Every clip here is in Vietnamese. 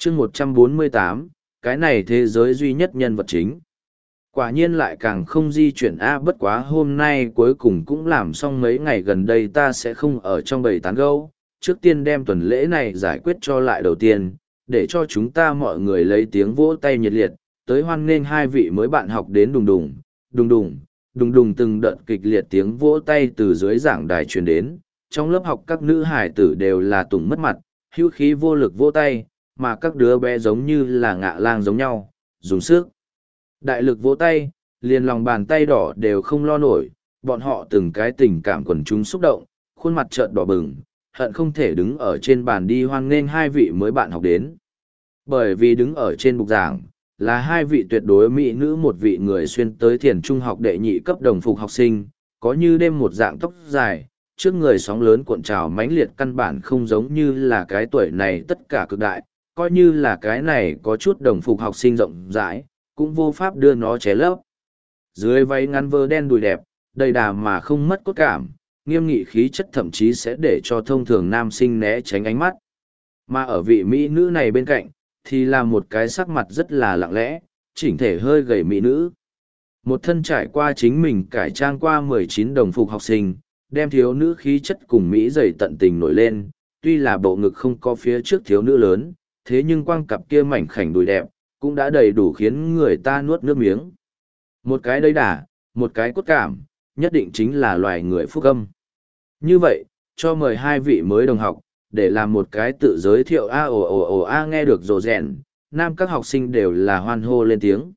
chương 148, cái này thế giới duy nhất nhân vật chính. Quả nhiên lại càng không di chuyển bất quá hôm nay cuối cùng cũng làm xong, mấy ngày gần đây ta sẽ không ở trong bầy tán gẫu, trước tiên đem tuần lễ này giải quyết cho lại đầu tiên, để cho chúng ta mọi người lấy tiếng vỗ tay nhiệt liệt, tới hoan nghênh hai vị mới bạn học đến đùng đùng, đùng đùng, đùng đùng. Từng đợt kịch liệt tiếng vỗ tay từ dưới giảng đài truyền đến, trong lớp học các nữ hải tử đều là tùng mất mặt, hữu khí vô lực vỗ tay, mà các đứa bé giống như là ngạ lang giống nhau, dùng sức đại lực vỗ tay, liền lòng bàn tay đỏ đều không lo nổi, bọn họ từng cái tình cảm quần chúng xúc động, khuôn mặt trợn đỏ bừng, hận không thể đứng ở trên bàn đi hoan nghênh hai vị mới bạn học đến. Bởi vì đứng ở trên bục giảng, là hai vị tuyệt đối mỹ nữ, một vị người xuyên tới thiền trung học đệ nhị cấp đồng phục học sinh, có như đêm một dạng tóc dài, trước người sóng lớn cuộn trào mãnh liệt, căn bản không giống như là cái tuổi này tất cả cực đại, coi như là cái này có chút đồng phục học sinh rộng rãi, cũng vô pháp đưa nó ché lấp. Dưới váy ngắn vơ đen đùi đẹp, đầy đà mà không mất cốt cảm, nghiêm nghị khí chất thậm chí sẽ để cho thông thường nam sinh né tránh ánh mắt. Mà ở vị mỹ nữ này bên cạnh, thì là một cái sắc mặt rất là lặng lẽ, chỉnh thể hơi gầy mỹ nữ. Một thân trải qua chính mình cải trang qua 19 đồng phục học sinh, đem thiếu nữ khí chất cùng mỹ dày tận tình nổi lên, tuy là bộ ngực không có phía trước thiếu nữ lớn, thế nhưng quang cặp kia mảnh khảnh đùi đẹp, cũng đã đầy đủ khiến người ta nuốt nước miếng. Một cái đầy đà, một cái cốt cảm, nhất định chính là loài người phúc âm. Như vậy, cho mời hai vị mới đồng học, để làm một cái tự giới thiệu. Nghe được rồ rèn, nam các học sinh đều là hoan hô lên tiếng.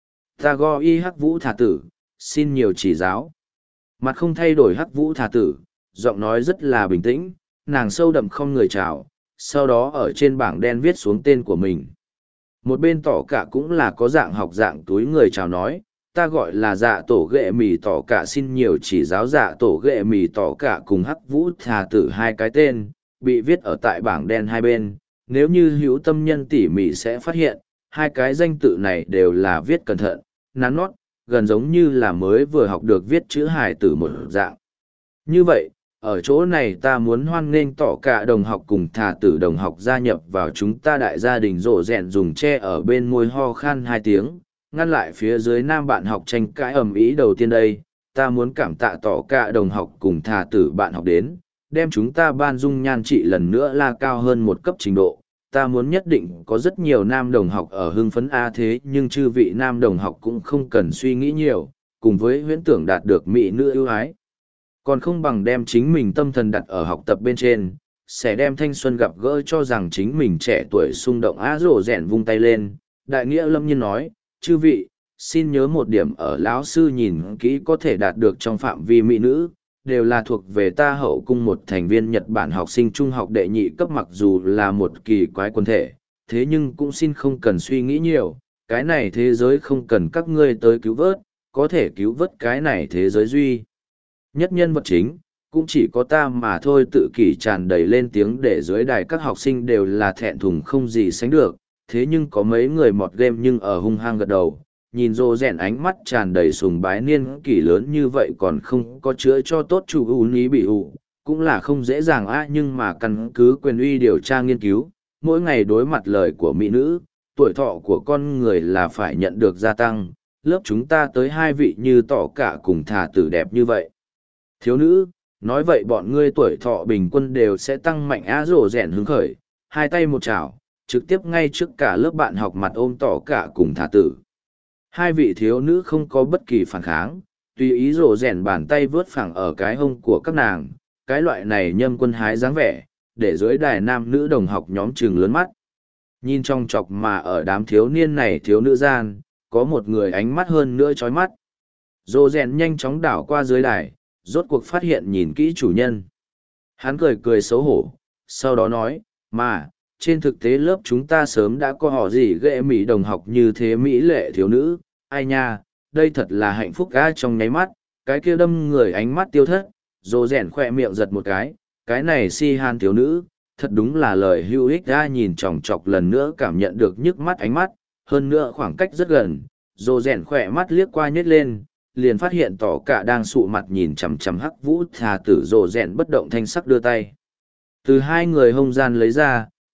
Ta go y hắc vũ thà tử, xin nhiều chỉ giáo. Mặt không thay đổi hắc vũ thà tử, giọng nói rất là bình tĩnh, nàng sâu đậm không người chào, sau đó ở trên bảng đen viết xuống tên của mình. Một bên tỏ cả cũng là có dạng học dạng túi người chào nói, ta gọi là dạ tổ ghệ mì tỏ cả, xin nhiều chỉ giáo. Dạ tổ ghệ mì tỏ cả cùng hắc vũ thà tử hai cái tên, bị viết ở tại bảng đen hai bên, nếu như hữu tâm nhân tỉ mỉ sẽ phát hiện, hai cái danh tự này đều là viết cẩn thận, nắn nót, gần giống như là mới vừa học được viết chữ hài tử một dạng. Như vậy, ở chỗ này ta muốn hoan nghênh tỏ cả đồng học cùng thà tử đồng học gia nhập vào chúng ta đại gia đình. Rộ rèn dùng che ở bên môi ho khan hai tiếng, ngăn lại phía dưới nam bạn học tranh cãi ầm ĩ. Đầu tiên đây, ta muốn cảm tạ tỏ cả đồng học cùng thà tử bạn học đến, đem chúng ta ban dung nhan trị lần nữa la cao hơn một cấp trình độ. Ta muốn nhất định có rất nhiều nam đồng học ở hưng phấn thế nhưng chư vị nam đồng học cũng không cần suy nghĩ nhiều, cùng với huyễn tưởng đạt được mỹ nữ ưu ái, còn không bằng đem chính mình tâm thần đặt ở học tập bên trên, sẽ đem thanh xuân gặp gỡ cho rằng chính mình trẻ tuổi xung động. Rồ rèn vung tay lên, đại nghĩa lâm nhiên nói, chư vị, xin nhớ một điểm, ở lão sư nhìn kỹ có thể đạt được trong phạm vi mỹ nữ, đều là thuộc về ta hậu cung một thành viên Nhật Bản học sinh trung học đệ nhị cấp. Mặc dù là một kỳ quái quân thể, thế nhưng cũng xin không cần suy nghĩ nhiều, cái này thế giới không cần các ngươi tới cứu vớt, có thể cứu vớt cái này thế giới duy nhất nhân vật chính, cũng chỉ có ta mà thôi. Tự kỷ tràn đầy lên tiếng, để dưới đài các học sinh đều là thẹn thùng không gì sánh được, thế nhưng có mấy người mọt game nhưng ở hung hăng gật đầu, nhìn rô rèn ánh mắt tràn đầy sùng bái. Niên kỷ lớn như vậy còn không có chữa cho tốt chủ ưu ní bị ủ, cũng là không dễ dàng nhưng mà căn cứ quyền uy điều tra nghiên cứu, mỗi ngày đối mặt lời của mỹ nữ, tuổi thọ của con người là phải nhận được gia tăng. Lớp chúng ta tới hai vị như tỏ cả cùng thà tử đẹp như vậy thiếu nữ, nói vậy bọn ngươi tuổi thọ bình quân đều sẽ tăng mạnh. Rồ rèn hứng khởi, hai tay một chảo, trực tiếp ngay trước cả lớp bạn học mặt ôm tỏ cả cùng thà tử. Hai vị thiếu nữ không có bất kỳ phản kháng, tùy ý rồ rèn bàn tay vớt phẳng ở cái hông của các nàng, cái loại này nhâm quân hái dáng vẻ, để dưới đài nam nữ đồng học nhóm trừng lớn mắt. Nhìn trong chọc mà ở đám thiếu niên này thiếu nữ gian, có một người ánh mắt hơn nữa chói mắt. Rồ rèn nhanh chóng đảo qua dưới đài, rốt cuộc phát hiện nhìn kỹ chủ nhân. Hắn cười cười xấu hổ, sau đó nói, mà, trên thực tế lớp chúng ta sớm đã có họ gì ghệ mỹ đồng học như thế mỹ lệ thiếu nữ, ai nha, đây thật là hạnh phúc ga. Trong nháy mắt, cái kia đâm người ánh mắt tiêu thất, rồ rèn khoe miệng giật một cái này si han thiếu nữ, thật đúng là lời hữu ích ga. Nhìn chòng chọc lần nữa cảm nhận được nhức mắt ánh mắt, hơn nữa khoảng cách rất gần, rồ rèn khỏe mắt liếc qua nhếch lên, liền phát hiện tỏ cả đang sụ mặt nhìn chằm chằm hắc vũ thà tử. Rồ rèn bất động thanh sắc đưa tay từ hai người hông gian lấy ra,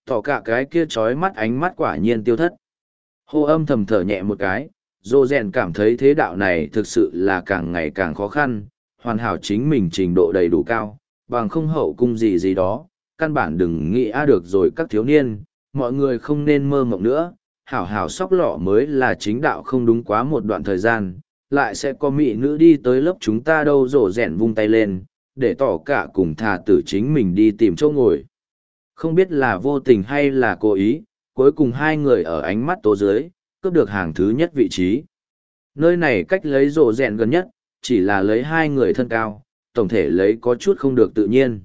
tỏ cả cái kia trói mắt ánh mắt quả nhiên tiêu thất. Hô âm thầm thở nhẹ một cái, dô rèn cảm thấy thế đạo này thực sự là càng ngày càng khó khăn, hoàn hảo chính mình trình độ đầy đủ cao, bằng không hậu cung gì gì đó, căn bản đừng nghĩ được rồi các thiếu niên, mọi người không nên mơ mộng nữa, hảo hảo sóc lọ mới là chính đạo không đúng quá một đoạn thời gian, lại sẽ có mỹ nữ đi tới lớp chúng ta đâu rổ rèn vung tay lên, để tỏ cả cùng thà tử chính mình đi tìm chỗ ngồi. Không biết là vô tình hay là cố ý, cuối cùng hai người ở ánh mắt tố dưới, cướp được hàng thứ nhất vị trí. Nơi này cách lấy rổ rèn gần nhất, chỉ là lấy hai người thân cao, tổng thể lấy có chút không được tự nhiên.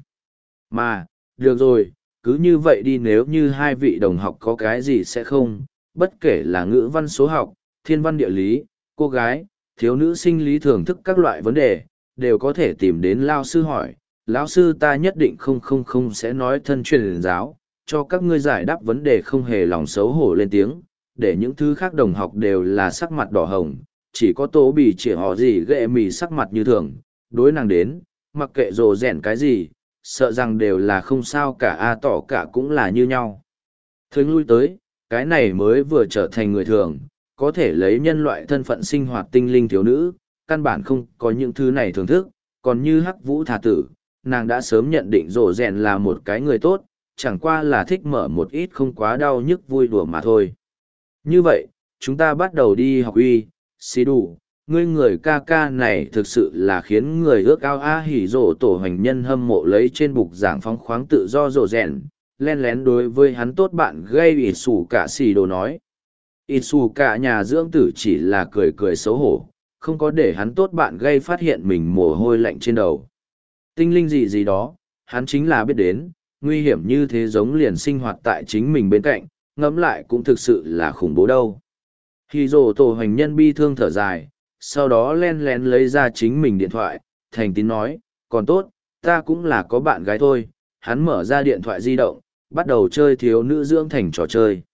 Mà, được rồi, cứ như vậy đi nếu như hai vị đồng học có cái gì sẽ không, bất kể là ngữ văn số học, thiên văn địa lý, cô gái, thiếu nữ sinh lý thưởng thức các loại vấn đề, đều có thể tìm đến lao sư hỏi. Lão sư ta nhất định không sẽ nói thân truyền giáo, cho các ngươi giải đáp vấn đề không hề lòng xấu hổ lên tiếng, để những thứ khác đồng học đều là sắc mặt đỏ hồng, chỉ có tố bì chỉ họ gì ghệ mì sắc mặt như thường, đối nàng đến, mặc kệ rồ rèn cái gì, sợ rằng đều là không sao cả tỏ cả cũng là như nhau. Thường lui tới, cái này mới vừa trở thành người thường, có thể lấy nhân loại thân phận sinh hoạt tinh linh thiếu nữ, căn bản không có những thứ này thưởng thức, còn như hắc vũ thà tử, nàng đã sớm nhận định rồ rèn là một cái người tốt, chẳng qua là thích mở một ít không quá đau nhức vui đùa mà thôi. Như vậy, chúng ta bắt đầu đi học uy, xí đủ, ngươi người ca ca này thực sự là khiến người ước ao hỉ rổ tổ hành nhân hâm mộ lấy trên bục giảng phóng khoáng tự do rồ rèn, len lén đối với hắn tốt bạn gây ít xù cả xì đồ nói. Ít xù cả nhà dưỡng tử chỉ là cười cười xấu hổ, không có để hắn tốt bạn gây phát hiện mình mồ hôi lạnh trên đầu. Tinh linh gì gì đó, hắn chính là biết đến, nguy hiểm như thế giống liền sinh hoạt tại chính mình bên cạnh, ngẫm lại cũng thực sự là khủng bố đâu. Khi rồ tổ hành nhân bi thương thở dài, sau đó len lén lấy ra chính mình điện thoại, thành tín nói, còn tốt, ta cũng là có bạn gái thôi. Hắn mở ra điện thoại di động, bắt đầu chơi thiếu nữ dưỡng thành trò chơi.